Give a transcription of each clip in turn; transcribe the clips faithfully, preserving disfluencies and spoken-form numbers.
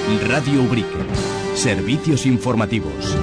Radio Ubrique. Servicios informativos.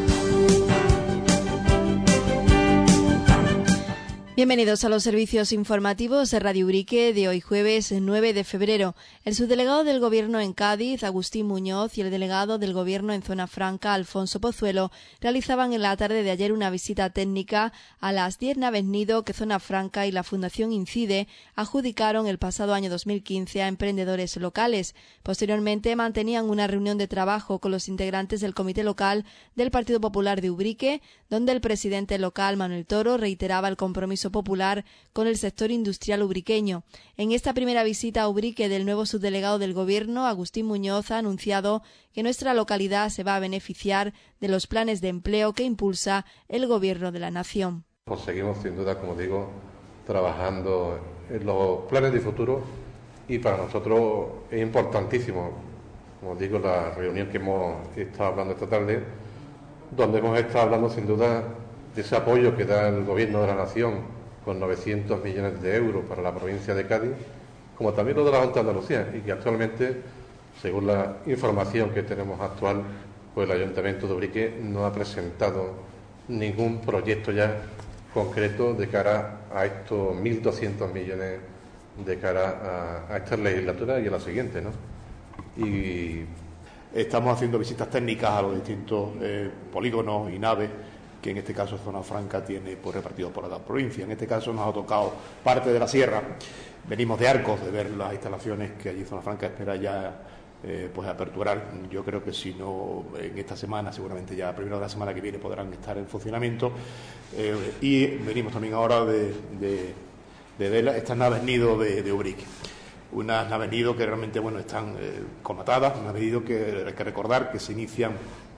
Bienvenidos a los servicios informativos de Radio Ubrique de hoy jueves nueve de febrero. El subdelegado del Gobierno en Cádiz, Agustín Muñoz, y el delegado del Gobierno en Zona Franca, Alfonso Pozuelo, realizaban en la tarde de ayer una visita técnica a las diez naves nido que Zona Franca y la Fundación Incide adjudicaron el pasado año dos mil quince a emprendedores locales. Posteriormente mantenían una reunión de trabajo con los integrantes del Comité Local del Partido Popular de Ubrique, donde el presidente local, Manuel Toro, reiteraba el compromiso popular con el sector industrial ubriqueño. En esta primera visita a Ubrique del nuevo subdelegado del Gobierno, Agustín Muñoz, ha anunciado que nuestra localidad se va a beneficiar de los planes de empleo que impulsa el Gobierno de la Nación. Pues seguimos, sin duda, como digo, trabajando en los planes de futuro, y para nosotros es importantísimo, como digo, la reunión que hemos estado hablando esta tarde, donde hemos estado hablando sin duda de ese apoyo que da el Gobierno de la Nación con novecientos millones de euros para la provincia de Cádiz, como también lo de la Junta de Andalucía, y que actualmente, según la información que tenemos actual, pues el Ayuntamiento de Ubrique no ha presentado ningún proyecto ya concreto de cara a estos mil doscientos millones de cara a, a esta legislatura y a la siguiente, ¿no? Y estamos haciendo visitas técnicas a los distintos eh, polígonos y naves que en este caso Zona Franca tiene pues, repartidos por la provincia. En este caso nos ha tocado parte de la sierra. Venimos de Arcos de ver las instalaciones que allí Zona Franca espera ya eh, pues aperturar. Yo creo que si no en esta semana, seguramente ya primero de la semana que viene podrán estar en funcionamiento. Eh, y venimos también ahora de, de, de ver estas naves nido de, de Ubrique. Unas naves nido que realmente bueno están eh, colmatadas, unas naves nido que hay que recordar que se inician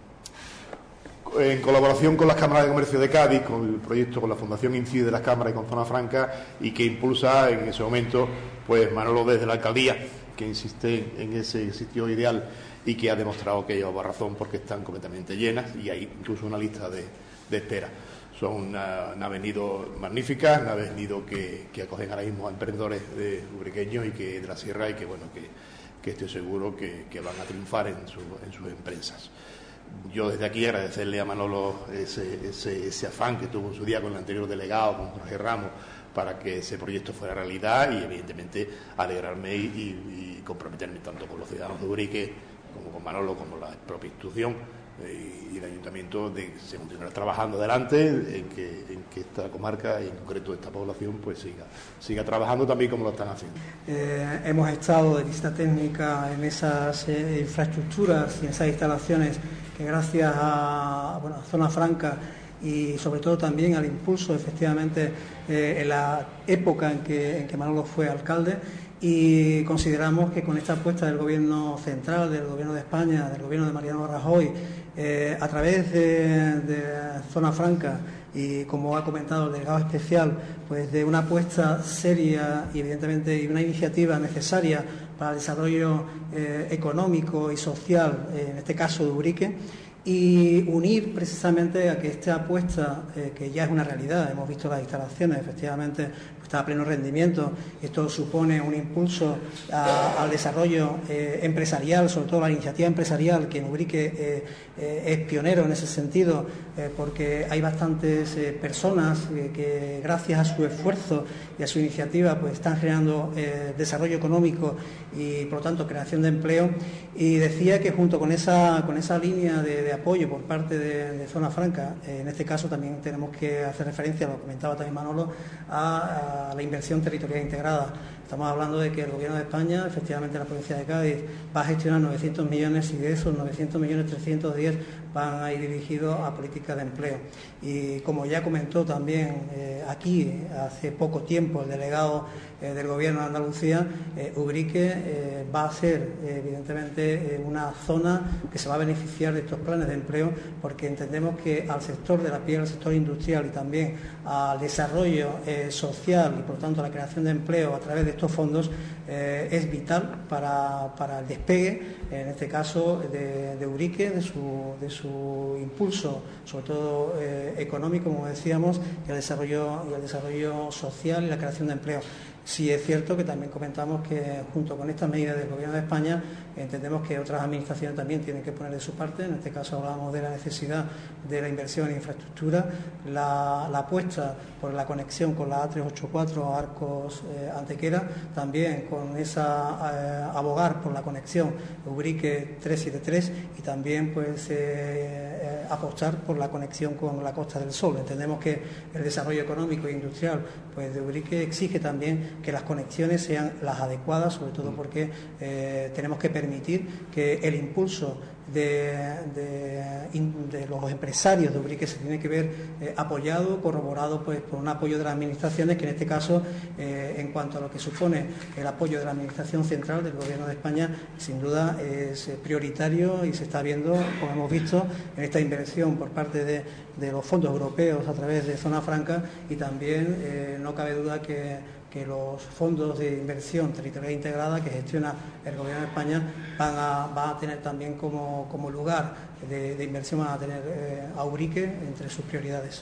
en colaboración con las cámaras de comercio de Cádiz, con el proyecto con la Fundación Incide de las cámaras y con Zona Franca, y que impulsa en ese momento pues Manolo desde la alcaldía, que insiste en ese sitio ideal y que ha demostrado que llevaba razón porque están completamente llenas y hay incluso una lista de, de espera. Son una, naves nido magníficas, naves nido que, que acogen ahora mismo a emprendedores de ubriqueños y que de la sierra y que bueno que, que estoy seguro que, que van a triunfar en, su, en sus empresas. Yo desde aquí agradecerle a Manolo ese, ese, ese afán que tuvo en su día con el anterior delegado, con Jorge Ramos, para que ese proyecto fuera realidad y evidentemente alegrarme y, y, y comprometerme tanto con los ciudadanos de Ubrique como con Manolo, como la propia institución eh, y el ayuntamiento de que se continuará trabajando adelante en que, en que esta comarca y en concreto esta población pues siga, siga trabajando también como lo están haciendo. Eh, hemos estado de visita técnica en esas eh, infraestructuras y en esas instalaciones que gracias a, bueno, a Zona Franca y sobre todo también al impulso efectivamente eh, en la época en que, en que Manolo fue alcalde, y consideramos que con esta apuesta del Gobierno central, del Gobierno de España, del Gobierno de Mariano Rajoy, eh, a través de, de Zona Franca y como ha comentado el delegado especial, pues de una apuesta seria y evidentemente y una iniciativa necesaria para el desarrollo eh, económico y social, eh, en este caso de Ubrique, y unir precisamente a que esta apuesta, eh, que ya es una realidad, hemos visto las instalaciones, efectivamente pues está a pleno rendimiento, esto supone un impulso a, al desarrollo eh, empresarial, sobre todo la iniciativa empresarial, que en Ubrique eh, eh, es pionero en ese sentido, eh, porque hay bastantes eh, personas eh, que gracias a su esfuerzo y a su iniciativa pues están generando eh, desarrollo económico y por lo tanto creación de empleo, y decía que junto con esa, con esa línea de, de apoyo por parte de, de Zona Franca, eh, en este caso también tenemos que hacer referencia, lo comentaba también Manolo, a, a la inversión territorial integrada. Estamos hablando de que el Gobierno de España, efectivamente la provincia de Cádiz, va a gestionar novecientos millones y de esos novecientos millones trescientos diez van a ir dirigidos a políticas de empleo. Y como ya comentó también eh, aquí hace poco tiempo el delegado eh, del Gobierno de Andalucía, eh, Ubrique eh, va a ser eh, evidentemente eh, una zona que se va a beneficiar de estos planes de empleo, porque entendemos que al sector de la piel, al sector industrial y también al desarrollo eh, social y por tanto a la creación de empleo a través de estos fondos eh, es vital para, para el despegue, en este caso de, de Ubrique, de su, de su impulso, sobre todo eh, económico, como decíamos, y el desarrollo, y el desarrollo social y la creación de empleo. Sí es cierto que también comentamos que junto con estas medidas del Gobierno de España entendemos que otras administraciones también tienen que poner de su parte. En este caso hablamos de la necesidad de la inversión en infraestructura, la, la apuesta por la conexión con la A trescientos ochenta y cuatro Arcos eh, Antequera, también con esa eh, abogar por la conexión Ubrique trescientos setenta y tres y también pues eh, eh, apostar por la conexión con la Costa del Sol. Entendemos que el desarrollo económico e industrial pues de Ubrique exige también que las conexiones sean las adecuadas, sobre todo porque eh, tenemos que permitir que el impulso de, de, de los empresarios de Ubrique se tiene que ver eh, apoyado, corroborado pues por un apoyo de las administraciones, que en este caso eh, en cuanto a lo que supone el apoyo de la administración central del Gobierno de España, sin duda es prioritario y se está viendo, como hemos visto, en esta inversión por parte de, de los fondos europeos a través de Zona Franca, y también eh, no cabe duda que que los fondos de inversión territorial integrada que gestiona el Gobierno de España van a, van a tener también como, como lugar de, de inversión, van a tener eh, a Ubrique entre sus prioridades.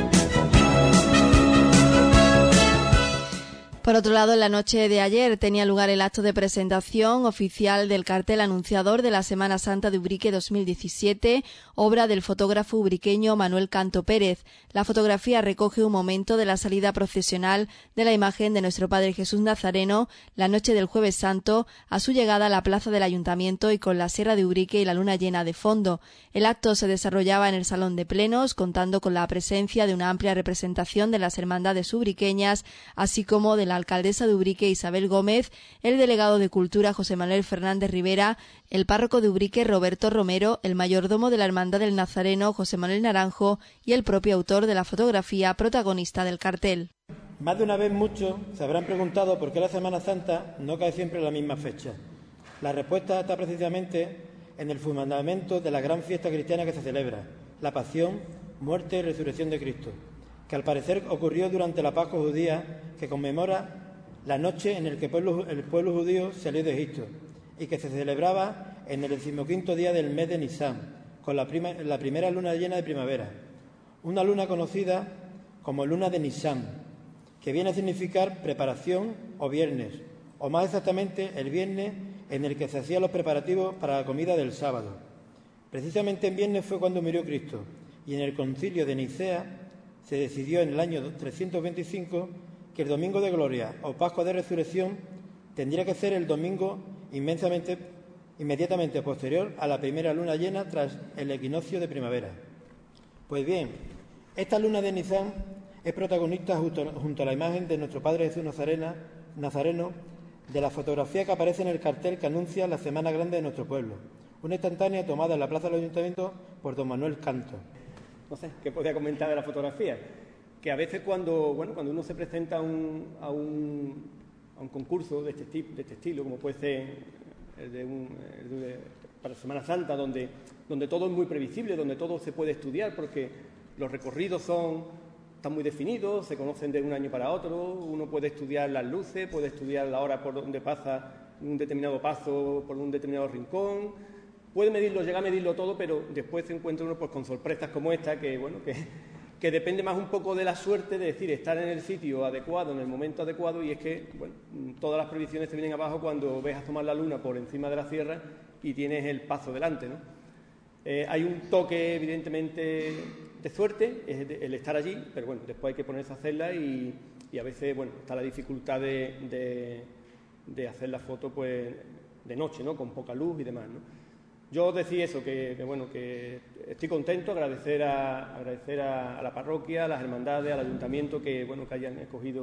Por otro lado, en la noche de ayer tenía lugar el acto de presentación oficial del cartel anunciador de la Semana Santa de Ubrique dos mil diecisiete, obra del fotógrafo ubriqueño Manuel Canto Pérez. La fotografía recoge un momento de la salida procesional de la imagen de nuestro Padre Jesús Nazareno la noche del Jueves Santo a su llegada a la plaza del Ayuntamiento y con la Sierra de Ubrique y la luna llena de fondo. El acto se desarrollaba en el Salón de Plenos, contando con la presencia de una amplia representación de las hermandades ubriqueñas, así como de la alcaldesa de Ubrique Isabel Gómez, el delegado de Cultura José Manuel Fernández Rivera, el párroco de Ubrique Roberto Romero, el mayordomo de la Hermandad del Nazareno José Manuel Naranjo y el propio autor de la fotografía protagonista del cartel. Más de una vez muchos se habrán preguntado por qué la Semana Santa no cae siempre en la misma fecha. La respuesta está precisamente en el fundamento de la gran fiesta cristiana que se celebra, la pasión, muerte y resurrección de Cristo, que al parecer ocurrió durante la Pascua judía, que conmemora la noche en la que el pueblo, el pueblo judío salió de Egipto y que se celebraba en el decimoquinto día del mes de Nisan, con la, prima, la primera luna llena de primavera, una luna conocida como luna de Nisan, que viene a significar preparación o viernes, o más exactamente el viernes en el que se hacían los preparativos para la comida del sábado. Precisamente en viernes fue cuando murió Cristo, y en el concilio de Nicea se decidió en el año trescientos veinticinco que el Domingo de Gloria o Pascua de Resurrección tendría que ser el domingo inmensamente, inmediatamente posterior a la primera luna llena tras el equinoccio de primavera. Pues bien, esta luna de Nisan es protagonista junto, junto a la imagen de nuestro Padre Jesús Nazarena, Nazareno, de la fotografía que aparece en el cartel que anuncia la Semana Grande de nuestro pueblo, una instantánea tomada en la plaza del Ayuntamiento por don Manuel Canto. No sé, ¿qué podía comentar de la fotografía? Que a veces cuando, bueno, cuando uno se presenta a un, a un, a un concurso de este, tipo, de este estilo, como puede ser el de, un, el de para Semana Santa, donde, donde todo es muy previsible, donde todo se puede estudiar, porque los recorridos son, están muy definidos, se conocen de un año para otro, uno puede estudiar las luces, puede estudiar la hora por donde pasa un determinado paso, por un determinado rincón. Puede medirlo, llega a medirlo todo, pero después se encuentra uno pues con sorpresas como esta, que bueno, que, que depende más un poco de la suerte, de decir, estar en el sitio adecuado, en el momento adecuado, y es que bueno, todas las previsiones te vienen abajo cuando ves asomar la luna por encima de la sierra y tienes el paso delante, ¿no? Eh, hay un toque, evidentemente, de suerte, es el estar allí, pero bueno, después hay que ponerse a hacerla y, y a veces, bueno, está la dificultad de, de, de hacer la foto, pues, de noche, ¿no? Con poca luz y demás, ¿no? Yo decía eso, que, que bueno, que estoy contento, agradecer a agradecer a, a la parroquia, a las hermandades, al ayuntamiento que bueno que hayan escogido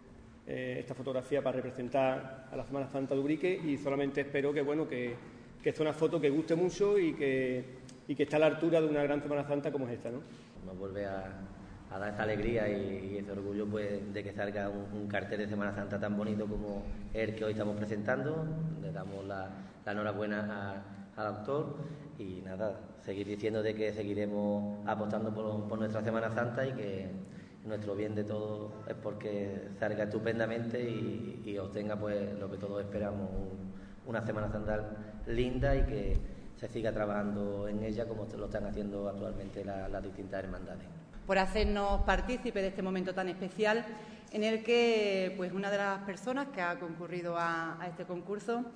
eh, esta fotografía para representar a la Semana Santa de Ubrique, y solamente espero que bueno que, que es una foto que guste mucho y que y que está a la altura de una gran Semana Santa como es esta, ¿no? Nos vuelve a, a dar esta alegría y, y ese orgullo pues de que salga un, un cartel de Semana Santa tan bonito como el que hoy estamos presentando. Le damos la, la enhorabuena a al autor y nada, seguir diciendo de que seguiremos apostando por, por nuestra Semana Santa y que nuestro bien de todos es porque salga estupendamente y, y obtenga pues lo que todos esperamos, un, una Semana Santa linda y que se siga trabajando en ella como lo están haciendo actualmente la, las distintas hermandades. Por hacernos partícipes de este momento tan especial en el que pues una de las personas que ha concurrido a, a este concurso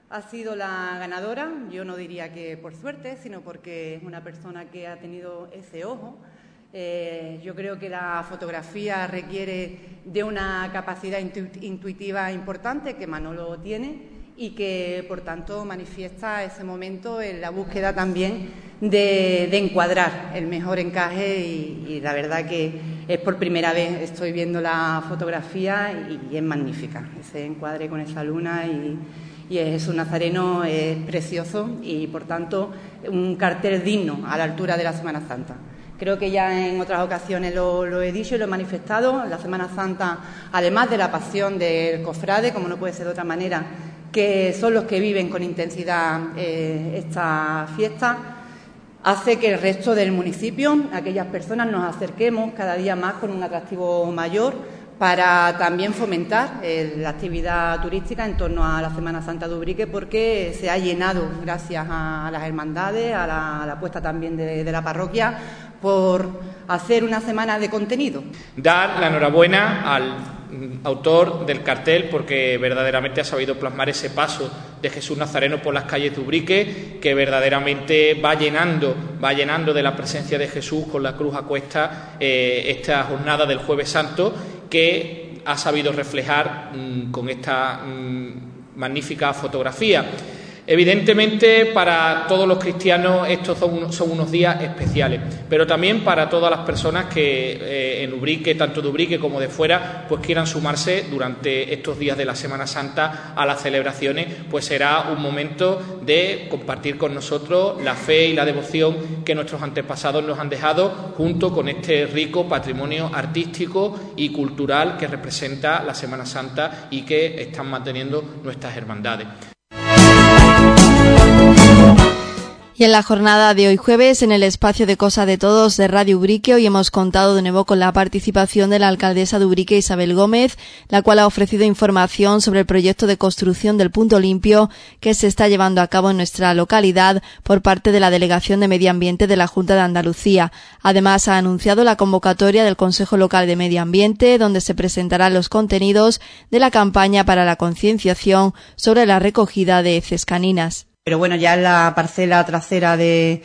ha sido la ganadora. Yo no diría que por suerte, sino porque es una persona que ha tenido ese ojo. Eh, yo creo que la fotografía requiere de una capacidad intu intuitiva importante, que Manolo tiene, y que, por tanto, manifiesta ese momento en la búsqueda también de, de encuadrar el mejor encaje y, y la verdad que es por primera vez estoy viendo la fotografía y, y es magnífica. Ese encuadre con esa luna y, y Jesús Nazareno es precioso y, por tanto, un cartel digno a la altura de la Semana Santa. Creo que ya en otras ocasiones lo, lo he dicho y lo he manifestado. La Semana Santa, además de la pasión del cofrade, como no puede ser de otra manera, que son los que viven con intensidad eh, esta fiesta, hace que el resto del municipio, aquellas personas, nos acerquemos cada día más con un atractivo mayor para también fomentar eh, la actividad turística en torno a la Semana Santa de Ubrique, porque se ha llenado gracias a las hermandades, a la, a la apuesta también de, de la parroquia, por hacer una semana de contenido. Dar la enhorabuena al autor del cartel, porque verdaderamente ha sabido plasmar ese paso de Jesús Nazareno por las calles de Ubrique, que verdaderamente va llenando, va llenando de la presencia de Jesús con la cruz a cuesta eh, esta jornada del Jueves Santo, que ha sabido reflejar mmm, con esta mmm, magnífica fotografía. Evidentemente, para todos los cristianos estos son, son unos días especiales, pero también para todas las personas que eh, en Ubrique, tanto de Ubrique como de fuera, pues quieran sumarse durante estos días de la Semana Santa a las celebraciones, pues será un momento de compartir con nosotros la fe y la devoción que nuestros antepasados nos han dejado, junto con este rico patrimonio artístico y cultural que representa la Semana Santa y que están manteniendo nuestras hermandades. Y en la jornada de hoy jueves, en el espacio de Cosa de Todos de Radio Ubrique, hoy hemos contado de nuevo con la participación de la alcaldesa de Ubrique, Isabel Gómez, la cual ha ofrecido información sobre el proyecto de construcción del punto limpio que se está llevando a cabo en nuestra localidad por parte de la Delegación de Medio Ambiente de la Junta de Andalucía. Además, ha anunciado la convocatoria del Consejo Local de Medio Ambiente, donde se presentarán los contenidos de la campaña para la concienciación sobre la recogida de heces caninas. Pero bueno, ya en la parcela trasera de,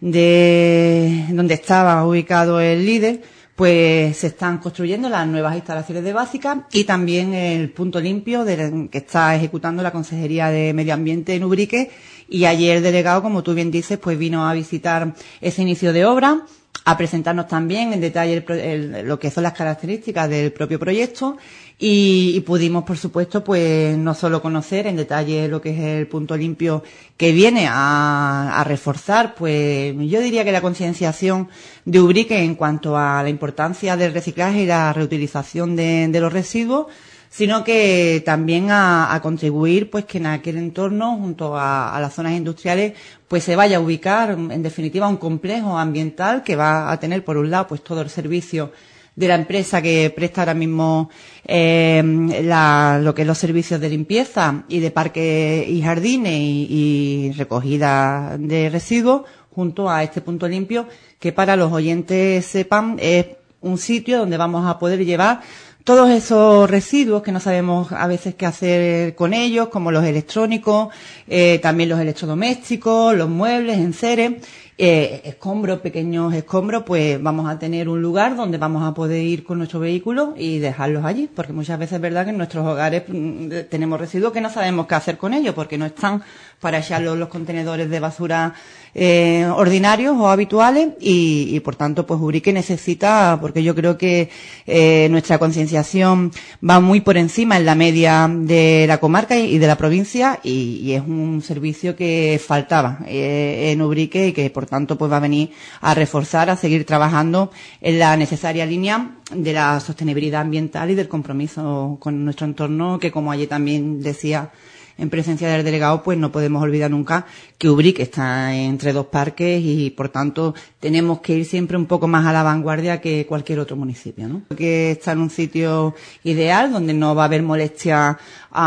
de donde estaba ubicado el líder, pues se están construyendo las nuevas instalaciones de básica y también el punto limpio de, que está ejecutando la Consejería de Medio Ambiente en Ubrique. Y ayer el delegado, como tú bien dices, pues vino a visitar ese inicio de obra, a presentarnos también en detalle el, el, lo que son las características del propio proyecto y, y pudimos, por supuesto, pues no solo conocer en detalle lo que es el punto limpio que viene a, a reforzar, pues yo diría que la concienciación de Ubrique en cuanto a la importancia del reciclaje y la reutilización de, de los residuos, sino que también a, a contribuir pues que en aquel entorno, junto a, a las zonas industriales, pues se vaya a ubicar, en definitiva, un complejo ambiental que va a tener, por un lado, pues todo el servicio de la empresa que presta ahora mismo eh, la, lo que es los servicios de limpieza y de parques y jardines y, y recogida de residuos, junto a este punto limpio, que para los oyentes sepan es un sitio donde vamos a poder llevar todos esos residuos que no sabemos a veces qué hacer con ellos, como los electrónicos, eh, también los electrodomésticos, los muebles, enseres, eh, escombros, pequeños escombros, pues vamos a tener un lugar donde vamos a poder ir con nuestro vehículo y dejarlos allí, porque muchas veces es verdad que en nuestros hogares tenemos residuos que no sabemos qué hacer con ellos, porque no están para echarlos en los contenedores de basura eh, ordinarios o habituales y, y por tanto pues Ubrique necesita, porque yo creo que eh, nuestra concienciación va muy por encima en la media de la comarca y, y de la provincia y, y es un servicio que faltaba eh, en Ubrique y que por tanto pues va a venir a reforzar, a seguir trabajando en la necesaria línea de la sostenibilidad ambiental y del compromiso con nuestro entorno, que como ayer también decía en presencia del delegado, pues no podemos olvidar nunca que Ubrique está entre dos parques y, por tanto, tenemos que ir siempre un poco más a la vanguardia que cualquier otro municipio, ¿no? Que está en un sitio ideal donde no va a haber molestia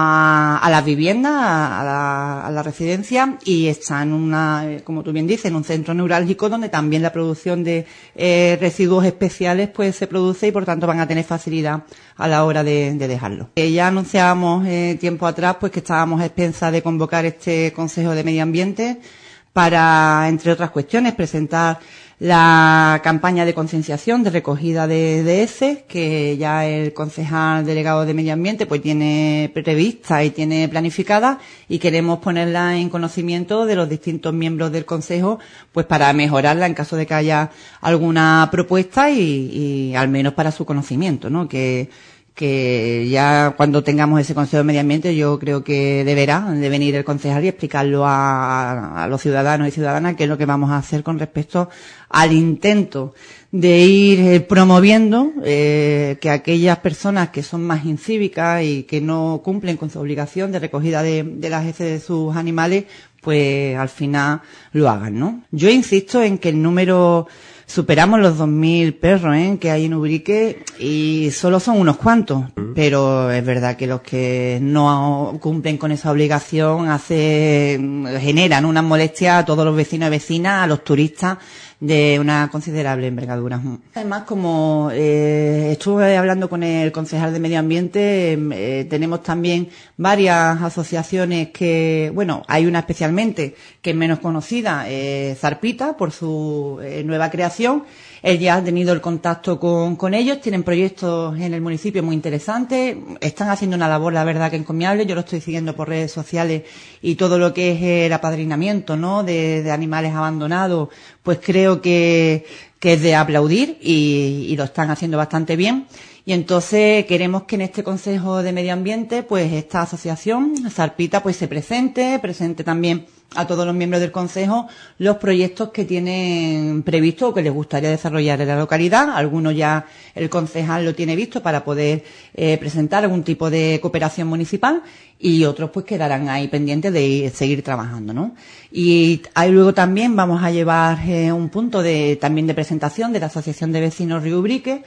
a, a las viviendas, a, a, la, a la residencia y está en una, como tú bien dices, en un centro neurálgico donde también la producción de eh, residuos especiales pues se produce y, por tanto, van a tener facilidad a la hora de, de dejarlo. Eh, ya anunciábamos eh, tiempo atrás pues que estábamos estamos a expensas de convocar este Consejo de Medio Ambiente para, entre otras cuestiones, presentar la campaña de concienciación de recogida de, de heces, que ya el concejal delegado de Medio Ambiente pues tiene prevista y tiene planificada, y queremos ponerla en conocimiento de los distintos miembros del Consejo, pues para mejorarla en caso de que haya alguna propuesta y, y al menos para su conocimiento, ¿no? Que que ya cuando tengamos ese Consejo de Medio Ambiente yo creo que deberá de venir el concejal y explicarlo a, a los ciudadanos y ciudadanas qué es lo que vamos a hacer con respecto al intento de ir eh, promoviendo eh, que aquellas personas que son más incívicas y que no cumplen con su obligación de recogida de, de las heces de sus animales, pues al final lo hagan, ¿no? Yo insisto en que el número... Superamos los dos mil perros ¿eh? que hay en Ubrique y solo son unos cuantos, mm. pero es verdad que los que no cumplen con esa obligación hace, generan una molestia a todos los vecinos y vecinas, a los turistas, de una considerable envergadura. Además, como eh, estuve hablando con el concejal de Medio Ambiente, eh, tenemos también varias asociaciones que, bueno, hay una especialmente que es menos conocida, eh, Zarpita, por su eh, nueva creación. Él ya ha tenido el contacto con, con ellos, tienen proyectos en el municipio muy interesantes, están haciendo una labor, la verdad, que encomiable. Yo lo estoy siguiendo por redes sociales y todo lo que es el apadrinamiento, ¿no?, de, de animales abandonados, pues creo que, que es de aplaudir y, y lo están haciendo bastante bien. Y entonces queremos que en este Consejo de Medio Ambiente, pues esta asociación, Zarpita, pues se presente, presente también a todos los miembros del Consejo los proyectos que tienen previsto o que les gustaría desarrollar en la localidad. Algunos ya el concejal lo tiene visto para poder eh, presentar algún tipo de cooperación municipal y otros pues quedarán ahí pendientes de ir, seguir trabajando, ¿no? Y ahí luego también vamos a llevar eh, un punto de también de presentación de la Asociación de Vecinos Río Ubrique,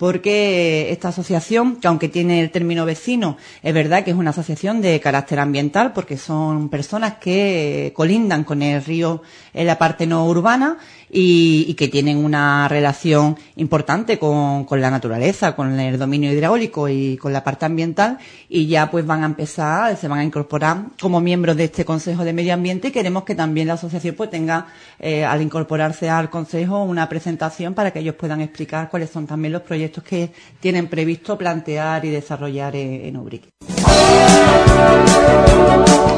porque esta asociación, que aunque tiene el término vecino, es verdad que es una asociación de carácter ambiental, porque son personas que colindan con el río en la parte no urbana y, y que tienen una relación importante con, con la naturaleza, con el dominio hidráulico y con la parte ambiental, y ya pues van a empezar, se van a incorporar como miembros de este Consejo de Medio Ambiente, y queremos que también la asociación pues tenga, eh, al incorporarse al Consejo, una presentación para que ellos puedan explicar cuáles son también los proyectos que tienen previsto plantear y desarrollar en, en Ubrique.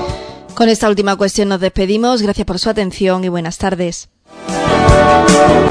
Con esta última cuestión nos despedimos. Gracias por su atención y buenas tardes.